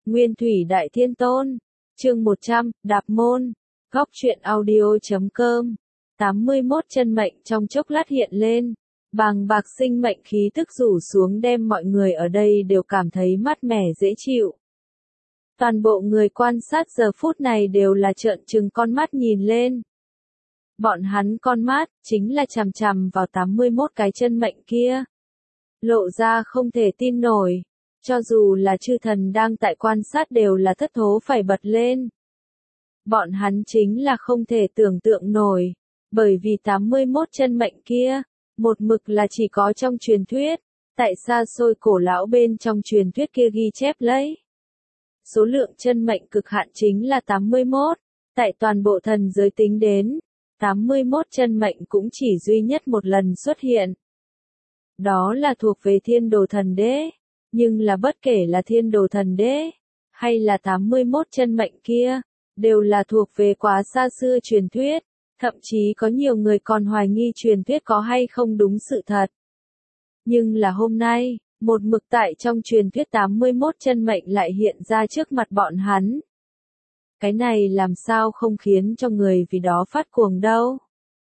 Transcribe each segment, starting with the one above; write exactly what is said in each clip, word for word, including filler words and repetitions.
Nguyên Thủy Đại Thiên Tôn, chương một trăm, Đạp Môn, Góc truyện audio.com, tám mươi mốt chân mệnh trong chốc lát hiện lên, bàng bạc sinh mệnh khí tức rủ xuống đem mọi người ở đây đều cảm thấy mát mẻ dễ chịu. Toàn bộ người quan sát giờ phút này đều là trợn trừng con mắt nhìn lên. Bọn hắn con mắt, chính là chằm chằm vào tám mươi mốt cái chân mệnh kia. Lộ ra không thể tin nổi. Cho dù là chư thần đang tại quan sát đều là thất thố phải bật lên. Bọn hắn chính là không thể tưởng tượng nổi. Bởi vì tám mươi mốt chân mệnh kia, một mực là chỉ có trong truyền thuyết. Tại xa xôi cổ lão bên trong truyền thuyết kia ghi chép lấy. Số lượng chân mệnh cực hạn chính là tám mươi mốt. Tại toàn bộ thần giới tính đến, tám mươi mốt chân mệnh cũng chỉ duy nhất một lần xuất hiện. Đó là thuộc về Thiên Đồ Thần Đế. Nhưng là bất kể là Thiên Đồ Thần Đế, hay là tám mươi mốt chân mệnh kia, đều là thuộc về quá xa xưa truyền thuyết, thậm chí có nhiều người còn hoài nghi truyền thuyết có hay không đúng sự thật. Nhưng là hôm nay, một mực tại trong truyền thuyết tám mươi mốt chân mệnh lại hiện ra trước mặt bọn hắn. Cái này làm sao không khiến cho người vì đó phát cuồng đâu.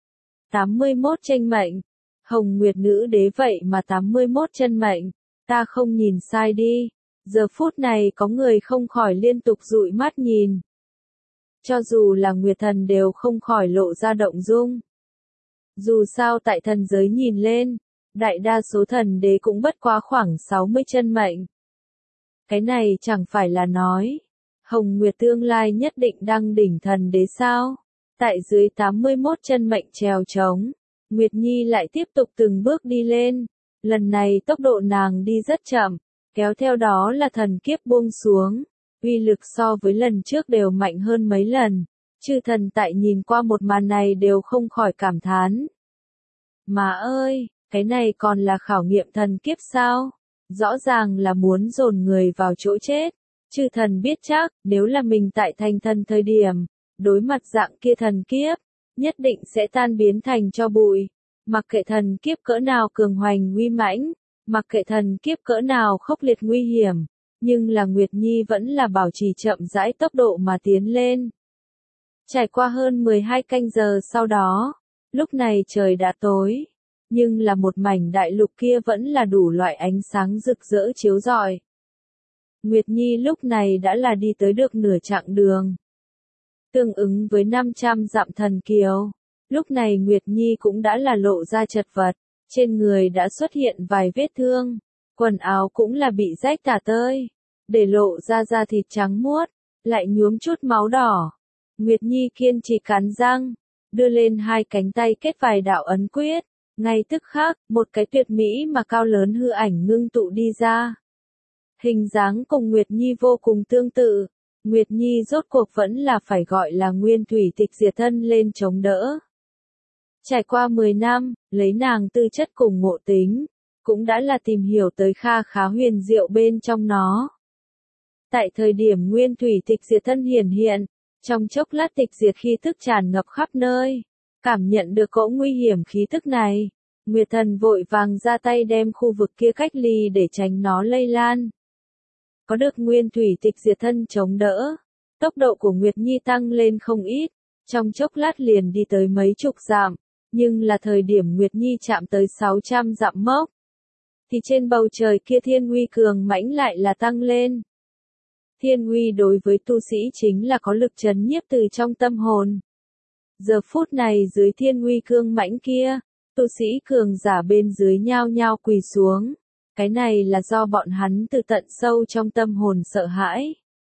tám mươi mốt tranh mệnh, Hồng Nguyệt Nữ Đế vậy mà tám mươi mốt chân mệnh. Ta không nhìn sai đi, giờ phút này có người không khỏi liên tục dụi mắt nhìn. Cho dù là Nguyệt Thần đều không khỏi lộ ra động dung. Dù sao tại thần giới nhìn lên, đại đa số thần đế cũng bất quá khoảng sáu mươi chân mệnh. Cái này chẳng phải là nói, Hồng Nguyệt tương lai nhất định đăng đỉnh thần đế sao? Tại dưới tám mươi mốt chân mệnh trèo trống, Nguyệt Nhi lại tiếp tục từng bước đi lên. Lần này tốc độ nàng đi rất chậm, kéo theo đó là thần kiếp buông xuống, uy lực so với lần trước đều mạnh hơn mấy lần, chư thần tại nhìn qua một màn này đều không khỏi cảm thán. Mà ơi, cái này còn là khảo nghiệm thần kiếp sao? Rõ ràng là muốn dồn người vào chỗ chết, chư thần biết chắc, nếu là mình tại thành thần thời điểm, đối mặt dạng kia thần kiếp, nhất định sẽ tan biến thành tro bụi. Mặc kệ thần kiếp cỡ nào cường hoành uy mãnh, mặc kệ thần kiếp cỡ nào khốc liệt nguy hiểm, nhưng là Nguyệt Nhi vẫn là bảo trì chậm rãi tốc độ mà tiến lên. Trải qua hơn mười hai canh giờ sau đó, lúc này trời đã tối, nhưng là một mảnh đại lục kia vẫn là đủ loại ánh sáng rực rỡ chiếu rọi. Nguyệt Nhi lúc này đã là đi tới được nửa chặng đường, tương ứng với năm trăm dặm thần kiều. Lúc này Nguyệt Nhi cũng đã là lộ ra chật vật, trên người đã xuất hiện vài vết thương, quần áo cũng là bị rách tả tơi, để lộ ra da thịt trắng muốt, lại nhuốm chút máu đỏ. Nguyệt Nhi kiên trì cắn răng, đưa lên hai cánh tay kết vài đạo ấn quyết, ngay tức khắc, một cái tuyệt mỹ mà cao lớn hư ảnh ngưng tụ đi ra. Hình dáng cùng Nguyệt Nhi vô cùng tương tự, Nguyệt Nhi rốt cuộc vẫn là phải gọi là Nguyên Thủy Tịch Diệt Thân lên chống đỡ. Trải qua mười năm, lấy nàng tư chất cùng ngộ tính, cũng đã là tìm hiểu tới kha khá huyền diệu bên trong nó. Tại thời điểm Nguyên Thủy Tịch Diệt Thân hiển hiện, trong chốc lát tịch diệt khí tức tràn ngập khắp nơi, cảm nhận được cỗ nguy hiểm khí tức này, Nguyệt Thần vội vàng ra tay đem khu vực kia cách ly để tránh nó lây lan. Có được Nguyên Thủy Tịch Diệt Thân chống đỡ, tốc độ của Nguyệt Nhi tăng lên không ít, trong chốc lát liền đi tới mấy chục dặm. Nhưng là thời điểm Nguyệt Nhi chạm tới sáu trăm dặm mốc, thì trên bầu trời kia thiên uy cường mãnh lại là tăng lên. Thiên uy đối với tu sĩ chính là có lực trấn nhiếp từ trong tâm hồn. Giờ phút này dưới thiên uy cường mãnh kia, tu sĩ cường giả bên dưới nhao nhao quỳ xuống. Cái này là do bọn hắn từ tận sâu trong tâm hồn sợ hãi,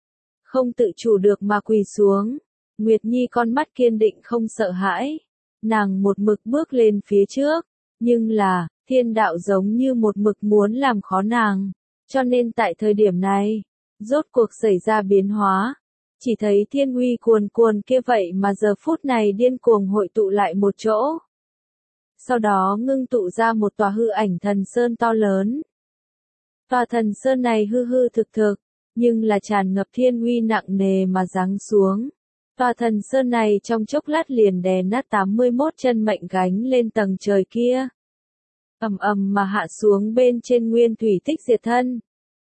không tự chủ được mà quỳ xuống. Nguyệt Nhi con mắt kiên định không sợ hãi. Nàng một mực bước lên phía trước, nhưng là, thiên đạo giống như một mực muốn làm khó nàng, cho nên tại thời điểm này, rốt cuộc xảy ra biến hóa, chỉ thấy thiên uy cuồn cuồn kia vậy mà giờ phút này điên cuồng hội tụ lại một chỗ. Sau đó ngưng tụ ra một tòa hư ảnh thần sơn to lớn. Tòa thần sơn này hư hư thực thực, nhưng là tràn ngập thiên uy nặng nề mà giáng xuống. Tòa thần sơn này trong chốc lát liền đè nát tám mươi mốt chân mệnh gánh lên tầng trời kia. Ầm ầm mà hạ xuống bên trên Nguyên Thủy Tịch Diệt Thân.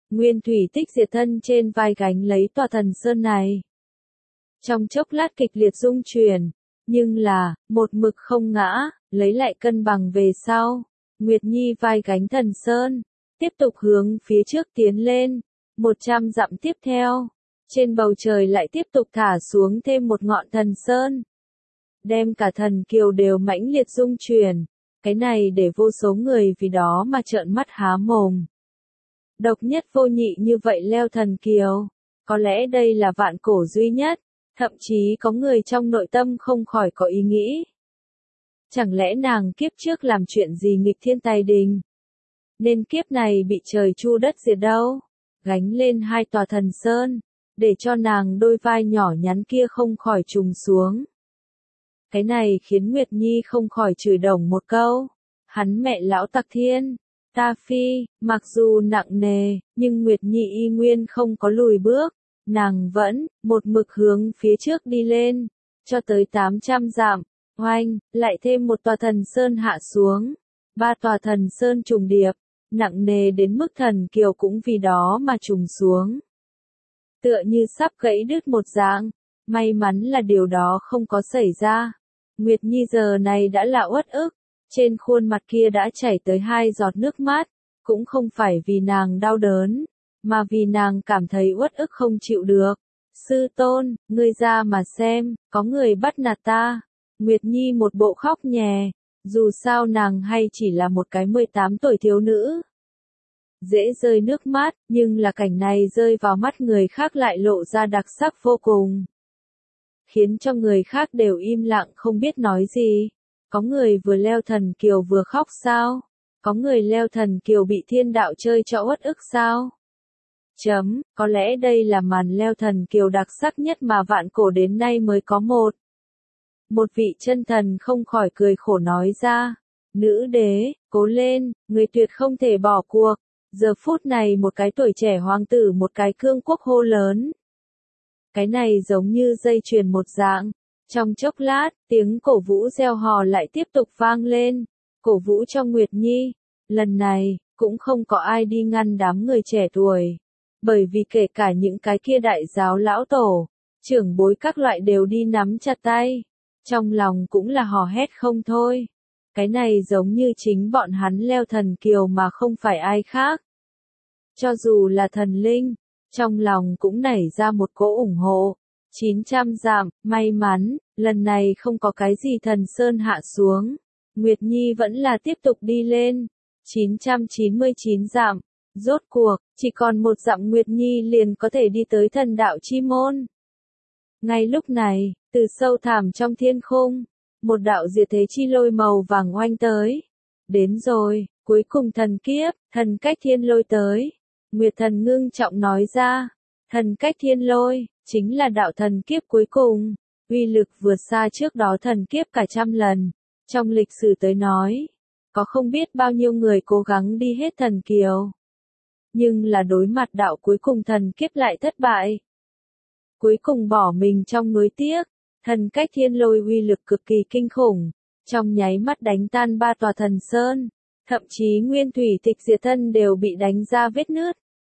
Nguyên thủy tích diệt thân trên vai gánh lấy tòa thần sơn này. Trong chốc lát kịch liệt rung chuyển, nhưng là, một mực không ngã, lấy lại cân bằng về sau. Nguyệt Nhi vai gánh thần sơn, tiếp tục hướng phía trước tiến lên, một trăm dặm tiếp theo. Trên bầu trời lại tiếp tục thả xuống thêm một ngọn thần sơn. Đem cả thần kiều đều mãnh liệt rung chuyển, cái này để vô số người vì đó mà trợn mắt há mồm. Độc nhất vô nhị như vậy leo thần kiều, có lẽ đây là vạn cổ duy nhất, thậm chí có người trong nội tâm không khỏi có ý nghĩ. Chẳng lẽ nàng kiếp trước làm chuyện gì nghịch thiên tài đình? Nên kiếp này bị trời chu đất diệt đâu? Gánh lên hai tòa thần sơn, để cho nàng đôi vai nhỏ nhắn kia không khỏi trùng xuống. Cái này khiến Nguyệt Nhi không khỏi chửi đồng một câu. Hắn mẹ lão tặc thiên, ta phi, mặc dù nặng nề, nhưng Nguyệt Nhi y nguyên không có lùi bước. Nàng vẫn, một mực hướng phía trước đi lên, cho tới tám trăm dặm, oanh, lại thêm một tòa thần sơn hạ xuống. Ba tòa thần sơn trùng điệp, nặng nề đến mức thần kiều cũng vì đó mà trùng xuống. Tựa như sắp gãy đứt một dạng, may mắn là điều đó không có xảy ra. Nguyệt Nhi giờ này đã là uất ức, trên khuôn mặt kia đã chảy tới hai giọt nước mắt, cũng không phải vì nàng đau đớn, mà vì nàng cảm thấy uất ức không chịu được. Sư tôn, ngươi ra mà xem, có người bắt nạt ta. Nguyệt Nhi một bộ khóc nhè, dù sao nàng hay chỉ là một cái mười tám tuổi thiếu nữ. Dễ rơi nước mắt, nhưng là cảnh này rơi vào mắt người khác lại lộ ra đặc sắc vô cùng. Khiến cho người khác đều im lặng không biết nói gì. Có người vừa leo thần kiều vừa khóc sao? Có người leo thần kiều bị thiên đạo chơi cho uất ức sao? Chấm, có lẽ đây là màn leo thần kiều đặc sắc nhất mà vạn cổ đến nay mới có một. Một vị chân thần không khỏi cười khổ nói ra. Nữ đế, cố lên, người tuyệt không thể bỏ cuộc. Giờ phút này một cái tuổi trẻ hoàng tử một cái cương quốc hô lớn. Cái này giống như dây chuyền một dạng. Trong chốc lát, tiếng cổ vũ reo hò lại tiếp tục vang lên. Cổ vũ cho Nguyệt Nhi. Lần này, cũng không có ai đi ngăn đám người trẻ tuổi. Bởi vì kể cả những cái kia đại giáo lão tổ, trưởng bối các loại đều đi nắm chặt tay. Trong lòng cũng là hò hét không thôi. Cái này giống như chính bọn hắn leo thần kiều mà không phải ai khác. Cho dù là thần linh, trong lòng cũng nảy ra một cỗ ủng hộ. chín trăm dặm, may mắn, lần này không có cái gì thần sơn hạ xuống. Nguyệt Nhi vẫn là tiếp tục đi lên. chín trăm chín mươi chín dặm, rốt cuộc, chỉ còn một dặm Nguyệt Nhi liền có thể đi tới thần đạo chi môn. Ngay lúc này, từ sâu thẳm trong thiên khung, một đạo diệt thế chi lôi màu vàng oanh tới. Đến rồi, cuối cùng thần kiếp, thần cách thiên lôi tới. Nguyệt thần ngưng trọng nói ra, thần cách thiên lôi, chính là đạo thần kiếp cuối cùng, uy lực vượt xa trước đó thần kiếp cả trăm lần. Trong lịch sử tới nói, có không biết bao nhiêu người cố gắng đi hết thần kiều. Nhưng là đối mặt đạo cuối cùng thần kiếp lại thất bại. Cuối cùng bỏ mình trong núi tiếc, thần cách thiên lôi uy lực cực kỳ kinh khủng, trong nháy mắt đánh tan ba tòa thần sơn, thậm chí nguyên thủy tịch diệt thân đều bị đánh ra vết nứt.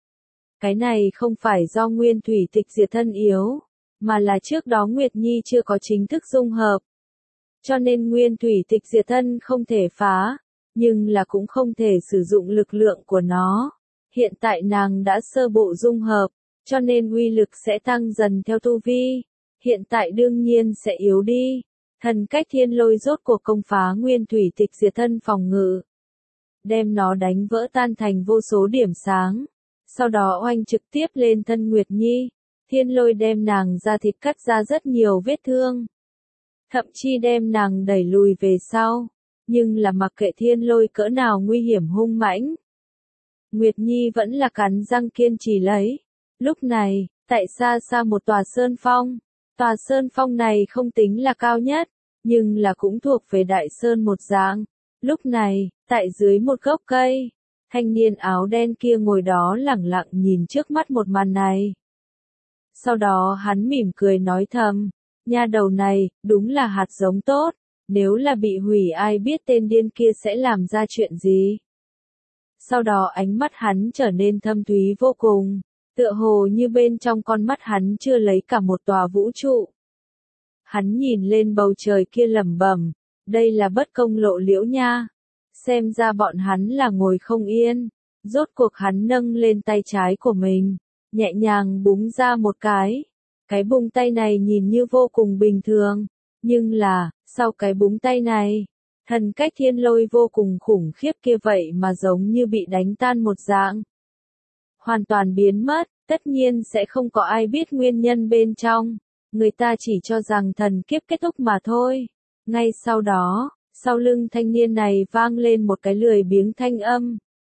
Cái này không phải do nguyên thủy tịch diệt thân yếu, mà là trước đó Nguyệt Nhi chưa có chính thức dung hợp. Cho nên nguyên thủy tịch diệt thân không thể phá, nhưng là cũng không thể sử dụng lực lượng của nó. Hiện tại nàng đã sơ bộ dung hợp, cho nên uy lực sẽ tăng dần theo tu vi. Hiện tại đương nhiên sẽ yếu đi. Thần cách thiên lôi rốt cuộc công phá nguyên thủy tịch diệt thân phòng ngự. Đem nó đánh vỡ tan thành vô số điểm sáng. Sau đó oanh trực tiếp lên thân Nguyệt Nhi. Thiên lôi đem nàng ra thịt cắt ra rất nhiều vết thương. Thậm chí đem nàng đẩy lùi về sau. Nhưng là mặc kệ thiên lôi cỡ nào nguy hiểm hung mãnh. Nguyệt Nhi vẫn là cắn răng kiên trì lấy. Lúc này, tại xa xa một tòa sơn phong. Tòa sơn phong này không tính là cao nhất, nhưng là cũng thuộc về đại sơn một dạng. Lúc này, tại dưới một gốc cây, thanh niên áo đen kia ngồi đó lẳng lặng nhìn trước mắt một màn này. Sau đó hắn mỉm cười nói thầm, nha đầu này, đúng là hạt giống tốt, nếu là bị hủy ai biết tên điên kia sẽ làm ra chuyện gì. Sau đó ánh mắt hắn trở nên thâm thúy vô cùng, tựa hồ như bên trong con mắt hắn chưa lấy cả một tòa vũ trụ. Hắn nhìn lên bầu trời kia lẩm bẩm, đây là bất công lộ liễu nha. Xem ra bọn hắn là ngồi không yên. Rốt cuộc hắn nâng lên tay trái của mình, nhẹ nhàng búng ra một cái. Cái búng tay này nhìn như vô cùng bình thường, nhưng là, sau cái búng tay này, thần cách thiên lôi vô cùng khủng khiếp kia vậy mà giống như bị đánh tan một dạng. Hoàn toàn biến mất, tất nhiên sẽ không có ai biết nguyên nhân bên trong. Người ta chỉ cho rằng thần kiếp kết thúc mà thôi. Ngay sau đó, sau lưng thanh niên này vang lên một cái lười biếng thanh âm.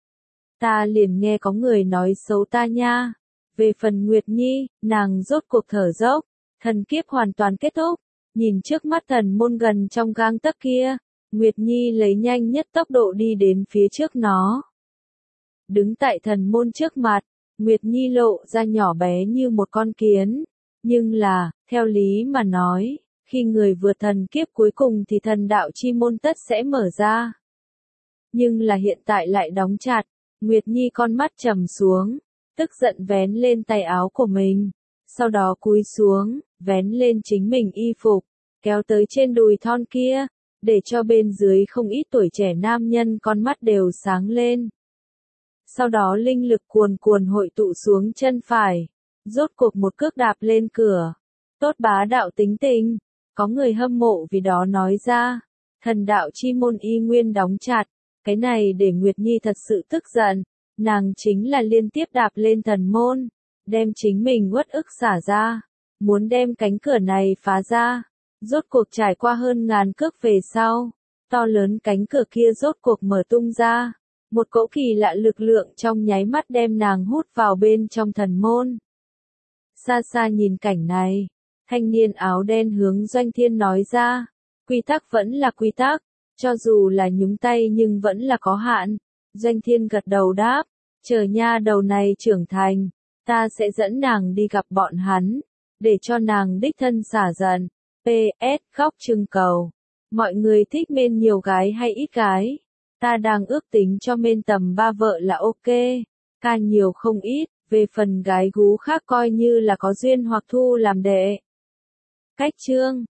Ta liền nghe có người nói xấu ta nha. Về phần Nguyệt Nhi, nàng rốt cuộc thở dốc, thần kiếp hoàn toàn kết thúc. Nhìn trước mắt thần môn gần trong gang tấc kia, Nguyệt Nhi lấy nhanh nhất tốc độ đi đến phía trước nó. Đứng tại thần môn trước mặt, Nguyệt Nhi lộ ra nhỏ bé như một con kiến. Nhưng là, theo lý mà nói, khi người vượt thần kiếp cuối cùng thì thần đạo chi môn tất sẽ mở ra. Nhưng là hiện tại lại đóng chặt, Nguyệt Nhi con mắt trầm xuống, tức giận vén lên tay áo của mình, sau đó cúi xuống, vén lên chính mình y phục, kéo tới trên đùi thon kia, để cho bên dưới không ít tuổi trẻ nam nhân con mắt đều sáng lên. Sau đó linh lực cuồn cuồn hội tụ xuống chân phải, rốt cuộc một cước đạp lên cửa. Tốt bá đạo tính tình, có người hâm mộ vì đó nói ra, thần đạo chi môn y nguyên đóng chặt, cái này để Nguyệt Nhi thật sự tức giận, nàng chính là liên tiếp đạp lên thần môn, đem chính mình uất ức xả ra, muốn đem cánh cửa này phá ra. Rốt cuộc trải qua hơn ngàn cước về sau, to lớn cánh cửa kia rốt cuộc mở tung ra, một cỗ kỳ lạ lực lượng trong nháy mắt đem nàng hút vào bên trong thần môn. Xa xa nhìn cảnh này, thanh niên áo đen hướng Doanh Thiên nói ra, quy tắc vẫn là quy tắc, cho dù là nhúng tay nhưng vẫn là có hạn. Doanh Thiên gật đầu đáp, chờ nha đầu này trưởng thành, ta sẽ dẫn nàng đi gặp bọn hắn, để cho nàng đích thân xả giận. pê ét khóc trưng cầu. Mọi người thích men nhiều gái hay ít gái? Ta đang ước tính cho men tầm ba vợ là ok. Ca nhiều không ít, về phần gái gú khác coi như là có duyên hoặc thu làm đệ. Cách chương